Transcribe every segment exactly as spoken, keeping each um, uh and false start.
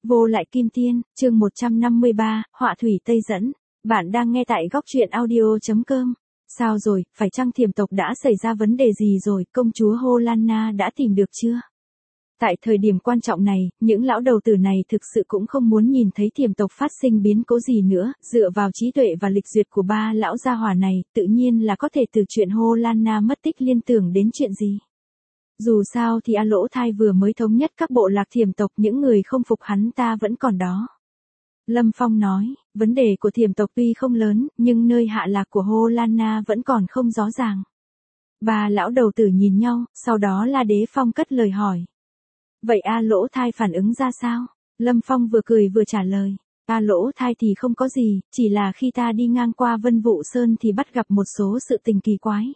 Vô lại kim tiên, chương một trăm năm mươi ba, họa thủy Tây dẫn. Bạn đang nghe tại góc truyện audio chấm com. Sao rồi, phải chăng thiểm tộc đã xảy ra vấn đề gì rồi, công chúa Holanna đã tìm được chưa? Tại thời điểm quan trọng này, những lão đầu tử này thực sự cũng không muốn nhìn thấy thiểm tộc phát sinh biến cố gì nữa, dựa vào trí tuệ và lịch duyệt của ba lão gia hỏa này, tự nhiên là có thể từ chuyện Holanna mất tích liên tưởng đến chuyện gì. Dù sao thì A Lỗ Thai vừa mới thống nhất các bộ lạc thiểm tộc, những người không phục hắn ta vẫn còn đó. Lâm Phong nói, vấn đề của thiểm tộc tuy không lớn, nhưng nơi hạ lạc của Holanna vẫn còn không rõ ràng. Ba lão đầu tử nhìn nhau, sau đó La Đế Phong cất lời hỏi. Vậy A Lỗ Thai phản ứng ra sao? Lâm Phong vừa cười vừa trả lời. A Lỗ Thai thì không có gì, chỉ là khi ta đi ngang qua Vân Vũ Sơn thì bắt gặp một số sự tình kỳ quái.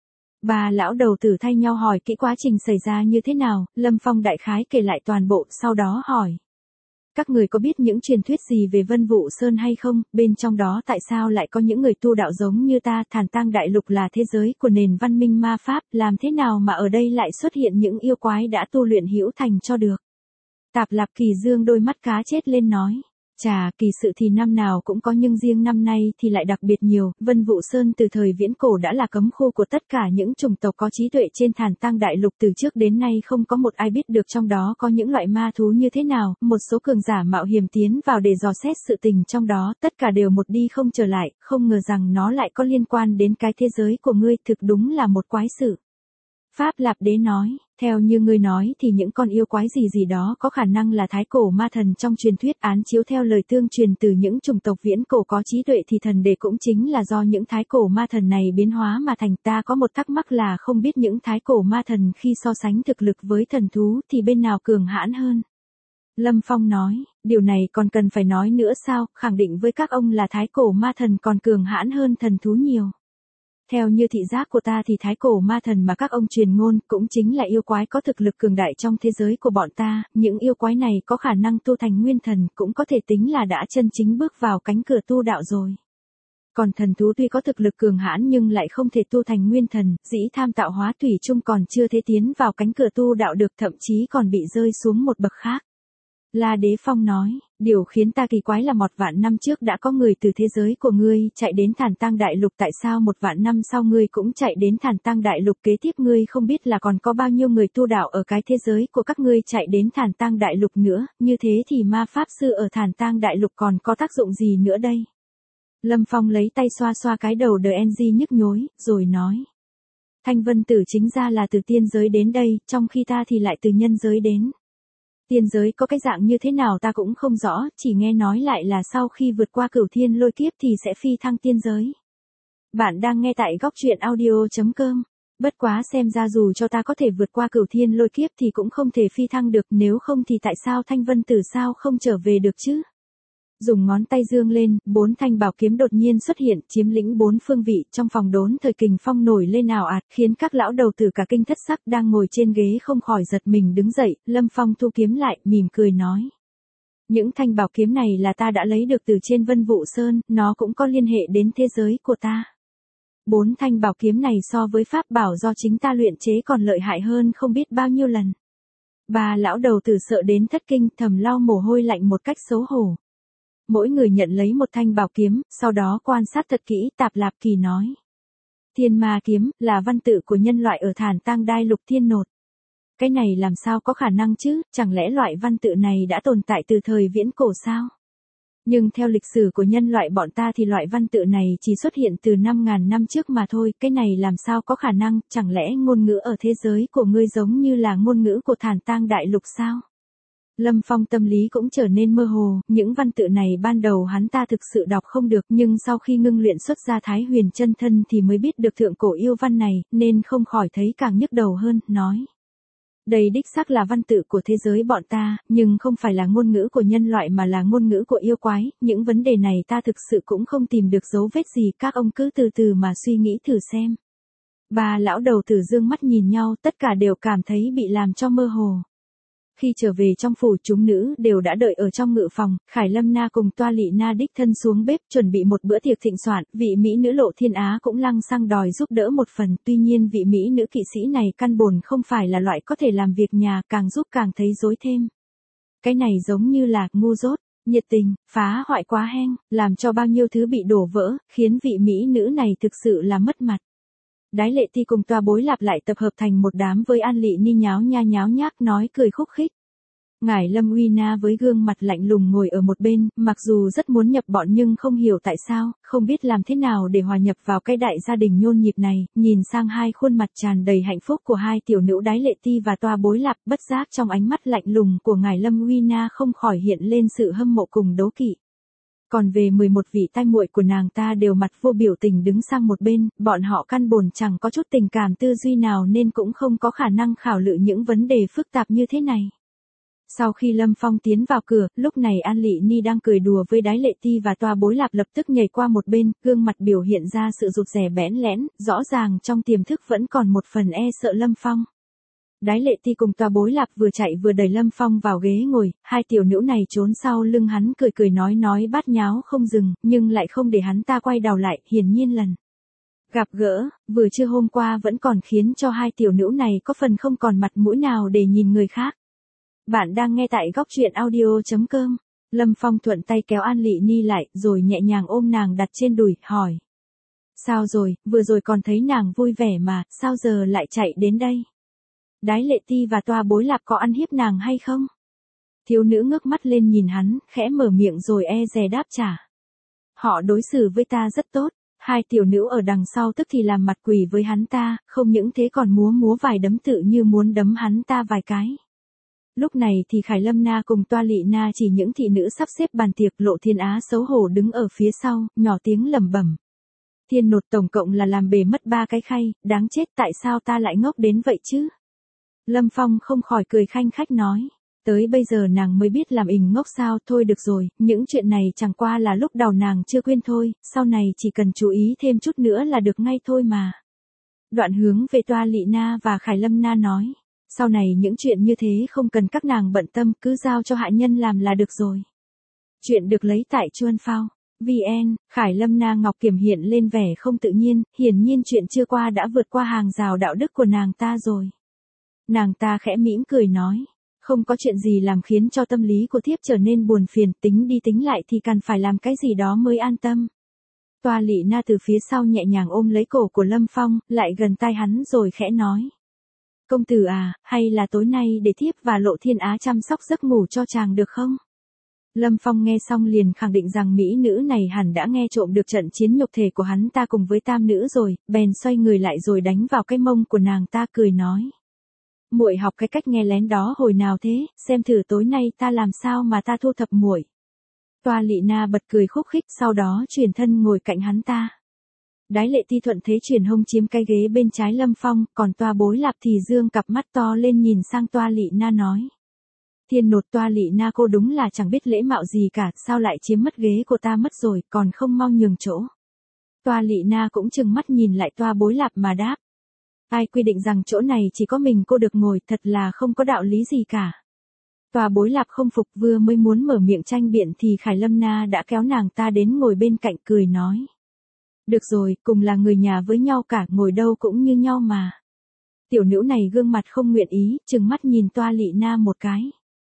Ba lão đầu tử thay nhau hỏi kỹ quá trình xảy ra như thế nào, Lâm Phong đại khái kể lại toàn bộ, sau đó hỏi. Các người có biết những truyền thuyết gì về Vân Vũ Sơn hay không, bên trong đó tại sao lại có những người tu đạo giống như ta, Thản Tang Đại Lục là thế giới của nền văn minh ma pháp, làm thế nào mà ở đây lại xuất hiện những yêu quái đã tu luyện hữu thành cho được. Tạp Lạp Kỳ dương đôi mắt cá chết lên nói. Chà, kỳ sự thì năm nào cũng có nhưng riêng năm nay thì lại đặc biệt nhiều, Vân Vũ Sơn từ thời viễn cổ đã là cấm khu của tất cả những chủng tộc có trí tuệ trên Thản Tang Đại Lục, từ trước đến nay không có một ai biết được trong đó có những loại ma thú như thế nào, một số cường giả mạo hiểm tiến vào để dò xét sự tình trong đó, tất cả đều một đi không trở lại, không ngờ rằng nó lại có liên quan đến cái thế giới của ngươi, thực đúng là một quái sự. Pháp Lạp Đế nói, theo như ngươi nói thì những con yêu quái gì gì đó có khả năng là thái cổ ma thần trong truyền thuyết, án chiếu theo lời tương truyền từ những chủng tộc viễn cổ có trí tuệ thì thần đề cũng chính là do những thái cổ ma thần này biến hóa mà thành. Ta có một thắc mắc là không biết những thái cổ ma thần khi so sánh thực lực với thần thú thì bên nào cường hãn hơn. Lâm Phong nói, điều này còn cần phải nói nữa sao, khẳng định với các ông là thái cổ ma thần còn cường hãn hơn thần thú nhiều. Theo như thị giác của ta thì thái cổ ma thần mà các ông truyền ngôn cũng chính là yêu quái có thực lực cường đại trong thế giới của bọn ta, những yêu quái này có khả năng tu thành nguyên thần, cũng có thể tính là đã chân chính bước vào cánh cửa tu đạo rồi. Còn thần thú tuy có thực lực cường hãn nhưng lại không thể tu thành nguyên thần, dĩ tham tạo hóa thủy chung còn chưa thể tiến vào cánh cửa tu đạo được, thậm chí còn bị rơi xuống một bậc khác. La Đế Phong nói, điều khiến ta kỳ quái là một vạn năm trước đã có người từ thế giới của ngươi chạy đến Thản Tang Đại Lục, tại sao một vạn năm sau ngươi cũng chạy đến Thản Tang Đại Lục kế tiếp, ngươi không biết là còn có bao nhiêu người tu đạo ở cái thế giới của các ngươi chạy đến Thản Tang Đại Lục nữa, như thế thì ma pháp sư ở Thản Tang Đại Lục còn có tác dụng gì nữa đây? Lâm Phong lấy tay xoa xoa cái đầu đờ en gi nhức nhối, rồi nói. Thanh Vân Tử chính ra là từ tiên giới đến đây, trong khi ta thì lại từ nhân giới đến. Tiên giới có cái dạng như thế nào ta cũng không rõ, chỉ nghe nói lại là sau khi vượt qua cửu thiên lôi kiếp thì sẽ phi thăng tiên giới. Bạn đang nghe tại góc truyện audio chấm com. Bất quá xem ra dù cho ta có thể vượt qua cửu thiên lôi kiếp thì cũng không thể phi thăng được, nếu không thì tại sao Thanh Vân Tử sao không trở về được chứ? Dùng ngón tay dương lên, bốn thanh bảo kiếm đột nhiên xuất hiện, chiếm lĩnh bốn phương vị, trong phòng đốn thời kình phong nổi lên ào ạt, khiến các lão đầu tử cả kinh thất sắc đang ngồi trên ghế không khỏi giật mình đứng dậy. Lâm Phong thu kiếm lại, mỉm cười nói. Những thanh bảo kiếm này là ta đã lấy được từ trên Vân Vũ Sơn, nó cũng có liên hệ đến thế giới của ta. Bốn thanh bảo kiếm này so với pháp bảo do chính ta luyện chế còn lợi hại hơn không biết bao nhiêu lần. Ba lão đầu tử sợ đến thất kinh, thầm lau mồ hôi lạnh một cách xấu hổ. Mỗi người nhận lấy một thanh bảo kiếm, sau đó quan sát thật kỹ. Tạp Lạp Kỳ nói. Thiên Ma kiếm, là văn tự của nhân loại ở Thản Tang Đại Lục Thiên Nột. Cái này làm sao có khả năng chứ, chẳng lẽ loại văn tự này đã tồn tại từ thời viễn cổ sao? Nhưng theo lịch sử của nhân loại bọn ta thì loại văn tự này chỉ xuất hiện từ năm ngàn năm trước mà thôi, cái này làm sao có khả năng, chẳng lẽ ngôn ngữ ở thế giới của ngươi giống như là ngôn ngữ của Thản Tang Đại Lục sao? Lâm Phong tâm lý cũng trở nên mơ hồ, những văn tự này ban đầu hắn ta thực sự đọc không được, nhưng sau khi ngưng luyện xuất ra Thái Huyền chân thân thì mới biết được thượng cổ yêu văn này, nên không khỏi thấy càng nhức đầu hơn, nói. Đây đích xác là văn tự của thế giới bọn ta, nhưng không phải là ngôn ngữ của nhân loại mà là ngôn ngữ của yêu quái, những vấn đề này ta thực sự cũng không tìm được dấu vết gì, các ông cứ từ từ mà suy nghĩ thử xem. Ba lão đầu tử dương mắt nhìn nhau, tất cả đều cảm thấy bị làm cho mơ hồ. Khi trở về trong phủ, chúng nữ đều đã đợi ở trong ngự phòng, Khải Lâm Na cùng Toa Lị Na đích thân xuống bếp chuẩn bị một bữa tiệc thịnh soạn, vị mỹ nữ Lộ Thiên Á cũng lăng xăng đòi giúp đỡ một phần, tuy nhiên vị mỹ nữ kỵ sĩ này căn bổn không phải là loại có thể làm việc nhà, càng giúp càng thấy rối thêm. Cái này giống như là ngu dốt, nhiệt tình, phá hoại quá heng, làm cho bao nhiêu thứ bị đổ vỡ, khiến vị mỹ nữ này thực sự là mất mặt. Đái Lệ Ti cùng Toa Bối Lạp lại tập hợp thành một đám với An Lị Ni nháo nha nháo nhác nói cười khúc khích. Ngải Lâm Uy Na với gương mặt lạnh lùng ngồi ở một bên, mặc dù rất muốn nhập bọn nhưng không hiểu tại sao, không biết làm thế nào để hòa nhập vào cái đại gia đình nhôn nhịp này, nhìn sang hai khuôn mặt tràn đầy hạnh phúc của hai tiểu nữ Đái Lệ Ti và Toa Bối Lạp, bất giác trong ánh mắt lạnh lùng của Ngải Lâm Uy Na không khỏi hiện lên sự hâm mộ cùng đố kỵ. Còn về mười một vị tai muội của nàng ta đều mặt vô biểu tình đứng sang một bên, bọn họ căn bồn chẳng có chút tình cảm tư duy nào nên cũng không có khả năng khảo lự những vấn đề phức tạp như thế này. Sau khi Lâm Phong tiến vào cửa, lúc này An Lị Ni đang cười đùa với Đái Lệ Ti và Toa Bối Lạp lập tức nhảy qua một bên, gương mặt biểu hiện ra sự rụt rè bẽn lẽn, rõ ràng trong tiềm thức vẫn còn một phần e sợ Lâm Phong. Đái Lệ Ti cùng Toa Bối Lạp vừa chạy vừa đẩy Lâm Phong vào ghế ngồi, hai tiểu nữ này trốn sau lưng hắn cười cười nói nói bát nháo không dừng, nhưng lại không để hắn ta quay đầu lại, hiển nhiên lần gặp gỡ, vừa trưa hôm qua vẫn còn khiến cho hai tiểu nữ này có phần không còn mặt mũi nào để nhìn người khác. Bạn đang nghe tại góc truyện audio chấm com. Lâm Phong thuận tay kéo An Lị Ni lại, rồi nhẹ nhàng ôm nàng đặt trên đùi, hỏi. Sao rồi, vừa rồi còn thấy nàng vui vẻ mà, sao giờ lại chạy đến đây? Đái Lệ Ti và Toa Bối Lạp có ăn hiếp nàng hay không? Thiếu nữ ngước mắt lên nhìn hắn, khẽ mở miệng rồi e dè đáp trả. Họ đối xử với ta rất tốt. Hai tiểu nữ ở đằng sau tức thì làm mặt quỷ với hắn ta, không những thế còn múa múa vài đấm tự như muốn đấm hắn ta vài cái. Lúc này thì Khải Lâm Na cùng Toa Lị Na chỉ những thị nữ sắp xếp bàn tiệc, Lộ Thiên Á xấu hổ đứng ở phía sau, nhỏ tiếng lẩm bẩm. Thiên Nột tổng cộng là làm bể mất ba cái khay, đáng chết tại sao ta lại ngốc đến vậy chứ? Lâm Phong không khỏi cười khanh khách nói. Tới bây giờ nàng mới biết làm ình ngốc sao, thôi được rồi, những chuyện này chẳng qua là lúc đầu nàng chưa quên thôi, sau này chỉ cần chú ý thêm chút nữa là được ngay thôi mà. Đoạn hướng về Toa Lị Na và Khải Lâm Na nói. Sau này những chuyện như thế không cần các nàng bận tâm, cứ giao cho hạ nhân làm là được rồi. Chuyện được lấy tại Chuan Phao. vê en, Khải Lâm Na Ngọc Kiểm hiện lên vẻ không tự nhiên, hiển nhiên chuyện chưa qua đã vượt qua hàng rào đạo đức của nàng ta rồi. Nàng ta khẽ mỉm cười nói, không có chuyện gì làm khiến cho tâm lý của thiếp trở nên buồn phiền, tính đi tính lại thì cần phải làm cái gì đó mới an tâm. Toa Lị Na từ phía sau nhẹ nhàng ôm lấy cổ của Lâm Phong, lại gần tai hắn rồi khẽ nói. Công tử à, hay là tối nay để thiếp và Lộ Thiên Á chăm sóc giấc ngủ cho chàng được không? Lâm Phong nghe xong liền khẳng định rằng mỹ nữ này hẳn đã nghe trộm được trận chiến nhục thể của hắn ta cùng với tam nữ rồi, bèn xoay người lại rồi đánh vào cái mông của nàng ta cười nói. Muội học cái cách nghe lén đó hồi nào thế, xem thử tối nay ta làm sao mà ta thu thập muội. Toa Lị Na bật cười khúc khích, sau đó chuyển thân ngồi cạnh hắn ta. Đái Lệ Ti thuận thế chuyển hông chiếm cái ghế bên trái Lâm Phong, còn Toa Bối Lạp thì dương cặp mắt to lên nhìn sang Toa Lị Na nói. Thiên Nột, Toa Lị Na cô đúng là chẳng biết lễ mạo gì cả, sao lại chiếm mất ghế của ta mất rồi, còn không mau nhường chỗ. Toa Lị Na cũng trừng mắt nhìn lại Toa Bối Lạp mà đáp. Ai quy định rằng chỗ này chỉ có mình cô được ngồi, thật là không có đạo lý gì cả. Toa Bối Lạp không phục, vừa mới muốn mở miệng tranh biện thì Khải Lâm Na đã kéo nàng ta đến ngồi bên cạnh cười nói. Được rồi, cùng là người nhà với nhau cả, ngồi đâu cũng như nhau mà. Tiểu nữ này gương mặt không nguyện ý, trừng mắt nhìn Toa Lị Na một cái.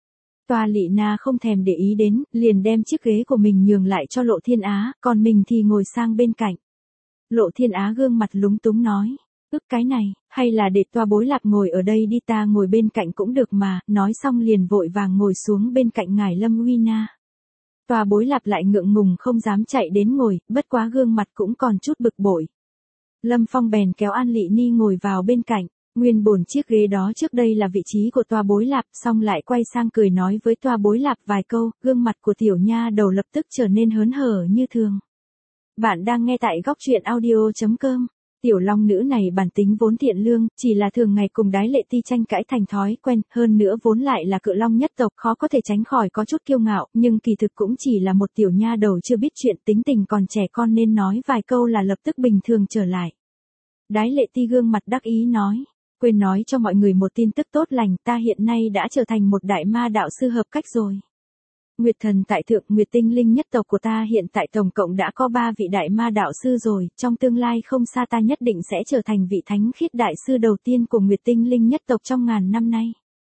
Toa Lị Na không thèm để ý đến, liền đem chiếc ghế của mình nhường lại cho Lộ Thiên Á, còn mình thì ngồi sang bên cạnh. Lộ Thiên Á gương mặt lúng túng nói. Ức cái này, hay là để Toa Bối Lạp ngồi ở đây đi, ta ngồi bên cạnh cũng được mà, nói xong liền vội vàng ngồi xuống bên cạnh ngải Lâm Uy Na. Toa Bối Lạp lại ngượng ngùng không dám chạy đến ngồi, bất quá gương mặt cũng còn chút bực bội. Lâm Phong bèn kéo An Lị Ni ngồi vào bên cạnh, nguyên bổn chiếc ghế đó trước đây là vị trí của Toa Bối Lạp, xong lại quay sang cười nói với Toa Bối Lạp vài câu, gương mặt của tiểu nha đầu lập tức trở nên hớn hở như thường. Bạn đang nghe tại góc truyện audio chấm com. Tiểu long nữ này bản tính vốn thiện lương, chỉ là thường ngày cùng Đái Lệ Ti tranh cãi thành thói quen, hơn nữa vốn lại là cự long nhất tộc, khó có thể tránh khỏi có chút kiêu ngạo, nhưng kỳ thực cũng chỉ là một tiểu nha đầu chưa biết chuyện, tính tình còn trẻ con nên nói vài câu là lập tức bình thường trở lại. Đái Lệ Ti gương mặt đắc ý nói, quên nói cho mọi người một tin tức tốt lành, ta hiện nay đã trở thành một đại ma đạo sư hợp cách rồi. Nguyệt thần tại thượng, Nguyệt tinh linh nhất tộc của ta hiện tại tổng cộng đã có ba vị đại ma đạo sư rồi, trong tương lai không xa ta nhất định sẽ trở thành vị thánh khiết đại sư đầu tiên của Nguyệt tinh linh nhất tộc trong ngàn năm nay.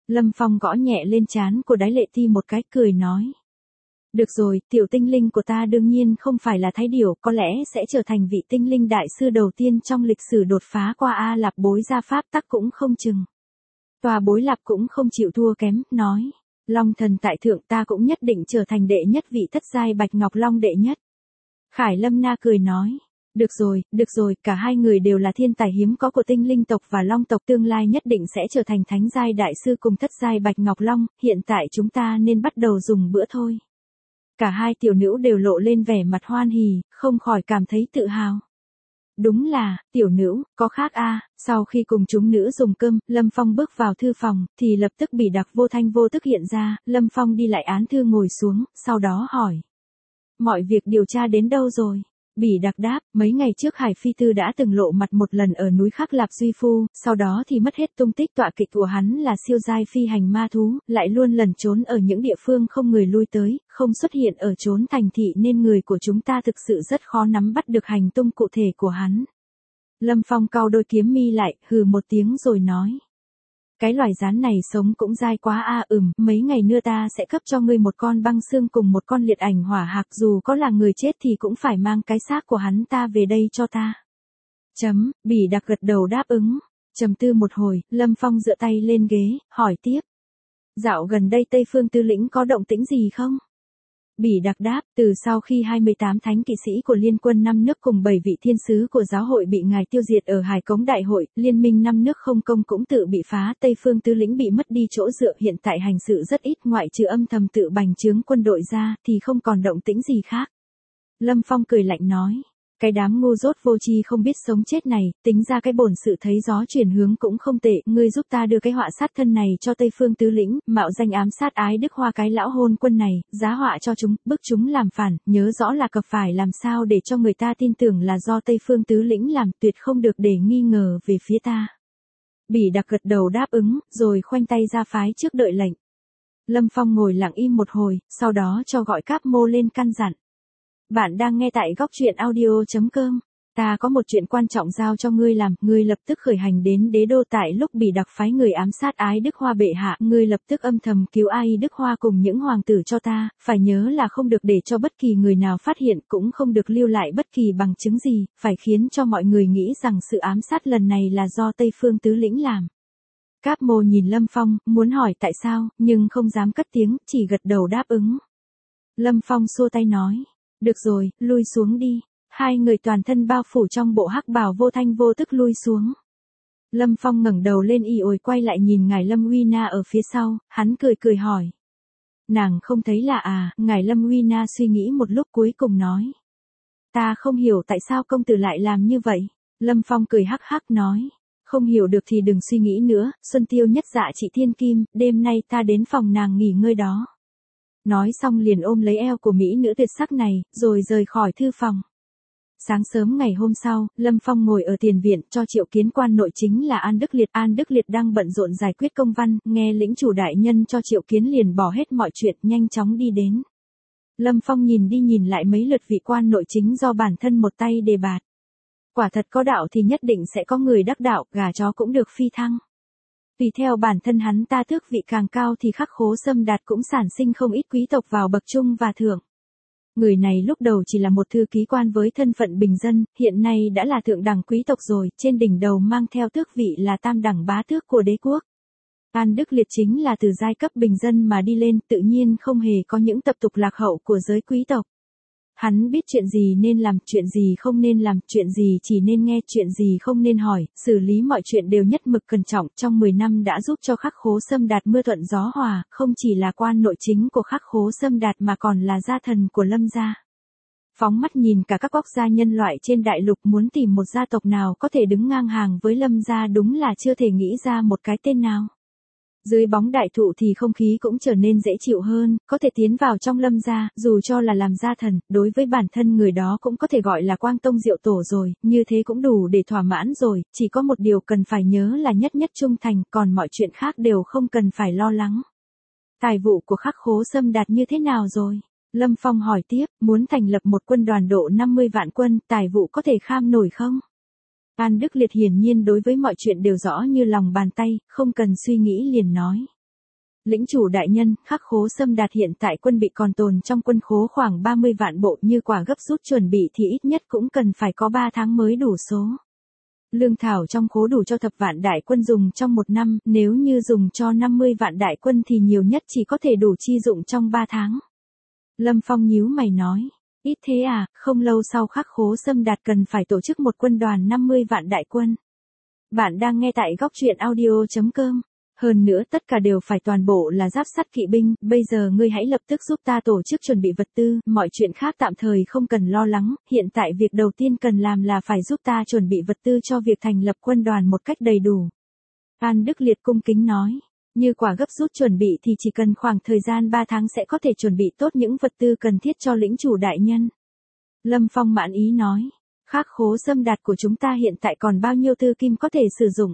Lâm Phong gõ nhẹ lên trán của Đái Lệ Ti một cái, cười nói. Được rồi, tiểu tinh linh của ta đương nhiên không phải là thái điểu, có lẽ sẽ trở thành vị tinh linh đại sư đầu tiên trong lịch sử đột phá qua A Lạp bối gia pháp tắc cũng không chừng. Tòa Bối Lạp cũng không chịu thua kém, nói. Long thần tại thượng, ta cũng nhất định trở thành đệ nhất vị thất giai Bạch Ngọc Long đệ nhất. Khải Lâm Na cười nói. Được rồi, được rồi, cả hai người đều là thiên tài hiếm có của tinh linh tộc và long tộc, tương lai nhất định sẽ trở thành thánh giai đại sư cùng thất giai Bạch Ngọc Long, hiện tại chúng ta nên bắt đầu dùng bữa thôi. Cả hai tiểu nữ đều lộ lên vẻ mặt hoan hỉ, không khỏi cảm thấy tự hào. Đúng là, tiểu nữ, có khác a. À. Sau khi cùng chúng nữ dùng cơm, Lâm Phong bước vào thư phòng, thì lập tức Bỉ Đặc vô thanh vô tức hiện ra, Lâm Phong đi lại án thư ngồi xuống, sau đó hỏi. Mọi việc điều tra đến đâu rồi? Bỉ Đặc đáp, mấy ngày trước Hải Phi Tư đã từng lộ mặt một lần ở núi Khắc Lạp Duy Phu, sau đó thì mất hết tung tích. Tọa kỵ của hắn là siêu giai phi hành ma thú, lại luôn lẩn trốn ở những địa phương không người lui tới, không xuất hiện ở chốn thành thị nên người của chúng ta thực sự rất khó nắm bắt được hành tung cụ thể của hắn. Lâm Phong cau đôi kiếm mi lại, hừ một tiếng rồi nói. Cái loài rắn này sống cũng dai quá a. À, ừm, mấy ngày nữa ta sẽ cấp cho ngươi một con băng xương cùng một con liệt ảnh hỏa hạc, dù có là người chết thì cũng phải mang cái xác của hắn ta về đây cho ta. Chấm, Bỉ Đặc gật đầu đáp ứng. Trầm tư một hồi, Lâm Phong dựa tay lên ghế, hỏi tiếp. Dạo gần đây Tây Phương Tư Lĩnh có động tĩnh gì không? Bỉ Đặc đáp, từ sau khi hai mươi tám thánh kỵ sĩ của Liên quân năm nước cùng bảy vị thiên sứ của giáo hội bị ngài tiêu diệt ở Hải Cống Đại hội, Liên minh năm nước không công cũng tự bị phá, Tây Phương Tư Lĩnh bị mất đi chỗ dựa, hiện tại hành sự rất ít, ngoại trừ âm thầm tự bành trướng quân đội ra, thì không còn động tĩnh gì khác. Lâm Phong cười lạnh nói. Cái đám ngu dốt vô tri không biết sống chết này, tính ra cái bổn sự thấy gió chuyển hướng cũng không tệ, ngươi giúp ta đưa cái họa sát thân này cho Tây Phương Tứ Lĩnh, mạo danh ám sát Ái Đức Hoa cái lão hôn quân này, giá họa cho chúng, bức chúng làm phản, nhớ rõ là cập phải làm sao để cho người ta tin tưởng là do Tây Phương Tứ Lĩnh làm, tuyệt không được để nghi ngờ về phía ta. Bỉ Đặc gật đầu đáp ứng, rồi khoanh tay ra phái trước đợi lệnh. Lâm Phong ngồi lặng im một hồi, sau đó cho gọi Cáp Mô lên căn dặn. Bạn đang nghe tại góc truyện audio chấm com. Ta có một chuyện quan trọng giao cho ngươi làm, ngươi lập tức khởi hành đến đế đô. Tại lúc Bỉ Đặc phái người ám sát Ái Đức Hoa bệ hạ, ngươi lập tức âm thầm cứu Ái Đức Hoa cùng những hoàng tử cho ta, phải nhớ là không được để cho bất kỳ người nào phát hiện, cũng không được lưu lại bất kỳ bằng chứng gì, phải khiến cho mọi người nghĩ rằng sự ám sát lần này là do Tây Phương Tứ Lĩnh làm. Cáp Mô nhìn Lâm Phong, muốn hỏi tại sao, nhưng không dám cất tiếng, chỉ gật đầu đáp ứng. Lâm Phong xua tay nói. Được rồi, lui xuống đi. Hai người toàn thân bao phủ trong bộ hắc bào vô thanh vô tức lui xuống. Lâm Phong ngẩng đầu lên y ồi quay lại nhìn ngài Lâm Uy Na ở phía sau, hắn cười cười hỏi. Nàng không thấy lạ à? Ngài Lâm Uy Na suy nghĩ một lúc cuối cùng nói. Ta không hiểu tại sao công tử lại làm như vậy. Lâm Phong cười hắc hắc nói. Không hiểu được thì đừng suy nghĩ nữa, Xuân Tiêu nhất dạ chị Thiên Kim, đêm nay ta đến phòng nàng nghỉ ngơi đó. Nói xong liền ôm lấy eo của mỹ nữ tuyệt sắc này, rồi rời khỏi thư phòng. Sáng sớm ngày hôm sau, Lâm Phong ngồi ở tiền viện cho triệu kiến quan nội chính là An Đức Liệt. An Đức Liệt đang bận rộn giải quyết công văn, nghe lĩnh chủ đại nhân cho triệu kiến liền bỏ hết mọi chuyện, nhanh chóng đi đến. Lâm Phong nhìn đi nhìn lại mấy lượt vị quan nội chính do bản thân một tay đề bạt. Quả thật có đạo thì nhất định sẽ có người đắc đạo, gà chó cũng được phi thăng. Tùy theo bản thân hắn ta tước vị càng cao thì Khắc Khố Sâm Đạt cũng sản sinh không ít quý tộc vào bậc trung và thượng. Người này lúc đầu chỉ là một thư ký quan với thân phận bình dân, hiện nay đã là thượng đẳng quý tộc rồi, trên đỉnh đầu mang theo tước vị là tam đẳng bá tước của đế quốc. An Đức Liệt chính là từ giai cấp bình dân mà đi lên, tự nhiên không hề có những tập tục lạc hậu của giới quý tộc. Hắn biết chuyện gì nên làm, chuyện gì không nên làm, chuyện gì chỉ nên nghe, chuyện gì không nên hỏi, xử lý mọi chuyện đều nhất mực cẩn trọng. Trong mười năm đã giúp cho Khắc Khố Sâm Đạt mưa thuận gió hòa, không chỉ là quan nội chính của Khắc Khố Sâm Đạt mà còn là gia thần của Lâm gia. Phóng mắt nhìn cả các quốc gia nhân loại trên đại lục, muốn tìm một gia tộc nào có thể đứng ngang hàng với Lâm gia đúng là chưa thể nghĩ ra một cái tên nào. Dưới bóng đại thụ thì không khí cũng trở nên dễ chịu hơn, có thể tiến vào trong Lâm gia, dù cho là làm gia thần, đối với bản thân người đó cũng có thể gọi là quang tông diệu tổ rồi, như thế cũng đủ để thỏa mãn rồi, chỉ có một điều cần phải nhớ là nhất nhất trung thành, còn mọi chuyện khác đều không cần phải lo lắng. Tài vụ của Khắc Khố Sâm Đạt như thế nào rồi? Lâm Phong hỏi tiếp, muốn thành lập một quân đoàn độ năm mươi vạn quân, tài vụ có thể kham nổi không? An Đức Liệt hiển nhiên đối với mọi chuyện đều rõ như lòng bàn tay, không cần suy nghĩ liền nói. Lĩnh chủ đại nhân, Khắc Khố Xâm Đạt hiện tại quân bị còn tồn trong quân khố khoảng ba mươi vạn bộ, như quả gấp rút chuẩn bị thì ít nhất cũng cần phải có ba tháng mới đủ số. Lương thảo trong khố đủ cho thập vạn đại quân dùng trong một năm, nếu như dùng cho năm mươi vạn đại quân thì nhiều nhất chỉ có thể đủ chi dụng trong ba tháng. Lâm Phong nhíu mày nói, ít thế à, không lâu sau Khắc Khố Xâm Đạt cần phải tổ chức một quân đoàn năm mươi vạn đại quân. Bạn đang nghe tại góc truyện audio chấm com. Hơn nữa tất cả đều phải toàn bộ là giáp sắt kỵ binh, bây giờ ngươi hãy lập tức giúp ta tổ chức chuẩn bị vật tư, mọi chuyện khác tạm thời không cần lo lắng, hiện tại việc đầu tiên cần làm là phải giúp ta chuẩn bị vật tư cho việc thành lập quân đoàn một cách đầy đủ. An Đức Liệt cung kính nói, như quả gấp rút chuẩn bị thì chỉ cần khoảng thời gian ba tháng sẽ có thể chuẩn bị tốt những vật tư cần thiết cho lĩnh chủ đại nhân. Lâm Phong mãn ý nói, Khắc Khố Xâm Đạt của chúng ta hiện tại còn bao nhiêu tư kim có thể sử dụng?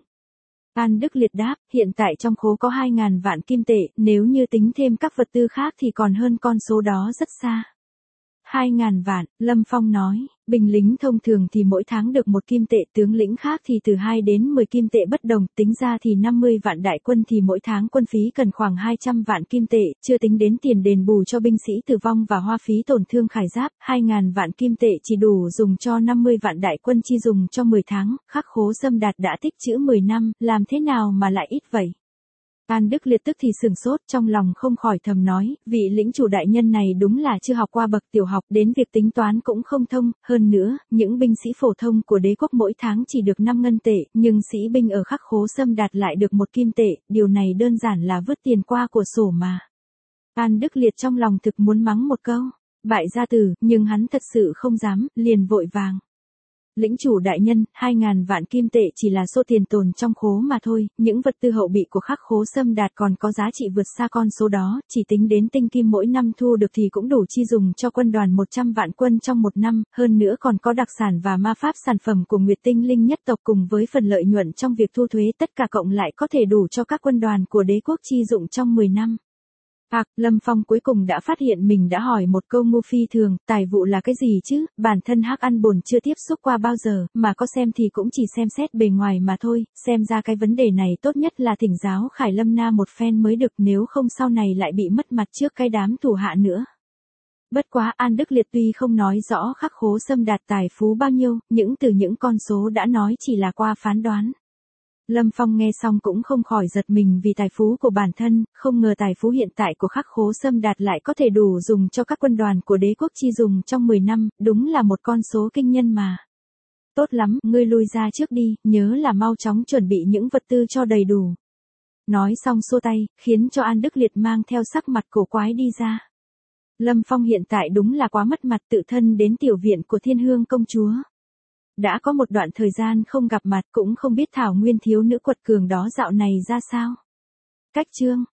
An Đức Liệt đáp, hiện tại trong khố có hai ngàn vạn kim tệ, nếu như tính thêm các vật tư khác thì còn hơn con số đó rất xa. hai ngàn vạn, Lâm Phong nói, binh lính thông thường thì mỗi tháng được một kim tệ, tướng lĩnh khác thì từ hai đến mười kim tệ bất đồng, tính ra thì năm mươi vạn đại quân thì mỗi tháng quân phí cần khoảng hai trăm vạn kim tệ, chưa tính đến tiền đền bù cho binh sĩ tử vong và hoa phí tổn thương khải giáp, hai ngàn vạn kim tệ chỉ đủ dùng cho năm mươi vạn đại quân chi dùng cho mười tháng, Khắc Khố Xâm Đạt đã tích trữ mười năm, làm thế nào mà lại ít vậy? An Đức Liệt tức thì sừng sốt, trong lòng không khỏi thầm nói, vị lĩnh chủ đại nhân này đúng là chưa học qua bậc tiểu học, đến việc tính toán cũng không thông, hơn nữa, những binh sĩ phổ thông của đế quốc mỗi tháng chỉ được năm ngân tệ, nhưng sĩ binh ở Khắc Khố Xâm Đạt lại được một kim tệ, điều này đơn giản là vứt tiền qua của sổ mà. An Đức Liệt trong lòng thực muốn mắng một câu, bại gia tử, nhưng hắn thật sự không dám, liền vội vàng. Lĩnh chủ đại nhân, hai ngàn vạn kim tệ chỉ là số tiền tồn trong khố mà thôi, những vật tư hậu bị của Khắc Khố Xâm Đạt còn có giá trị vượt xa con số đó, chỉ tính đến tinh kim mỗi năm thu được thì cũng đủ chi dùng cho quân đoàn một trăm vạn quân trong một năm, hơn nữa còn có đặc sản và ma pháp sản phẩm của Nguyệt Tinh Linh nhất tộc cùng với phần lợi nhuận trong việc thu thuế, tất cả cộng lại có thể đủ cho các quân đoàn của đế quốc chi dụng trong mười năm. À, Lâm Phong cuối cùng đã phát hiện mình đã hỏi một câu ngu phi thường, tài vụ là cái gì chứ, bản thân Hắc Ăn Bồn chưa tiếp xúc qua bao giờ, mà có xem thì cũng chỉ xem xét bề ngoài mà thôi, xem ra cái vấn đề này tốt nhất là thỉnh giáo Khải Lâm Na một phen mới được, nếu không sau này lại bị mất mặt trước cái đám thủ hạ nữa. Bất quá An Đức Liệt tuy không nói rõ Khắc Khố Xâm Đạt tài phú bao nhiêu, những từ những con số đã nói chỉ là qua phán đoán. Lâm Phong nghe xong cũng không khỏi giật mình vì tài phú của bản thân, không ngờ tài phú hiện tại của Khắc Khố Xâm Đạt lại có thể đủ dùng cho các quân đoàn của đế quốc chi dùng trong mười năm, đúng là một con số kinh nhân mà. Tốt lắm, ngươi lui ra trước đi, nhớ là mau chóng chuẩn bị những vật tư cho đầy đủ. Nói xong xua tay, khiến cho An Đức Liệt mang theo sắc mặt cổ quái đi ra. Lâm Phong hiện tại đúng là quá mất mặt, tự thân đến tiểu viện của Thiên Hương công chúa. Đã có một đoạn thời gian không gặp mặt, cũng không biết Thảo Nguyên thiếu nữ quật cường đó dạo này ra sao. Cách chương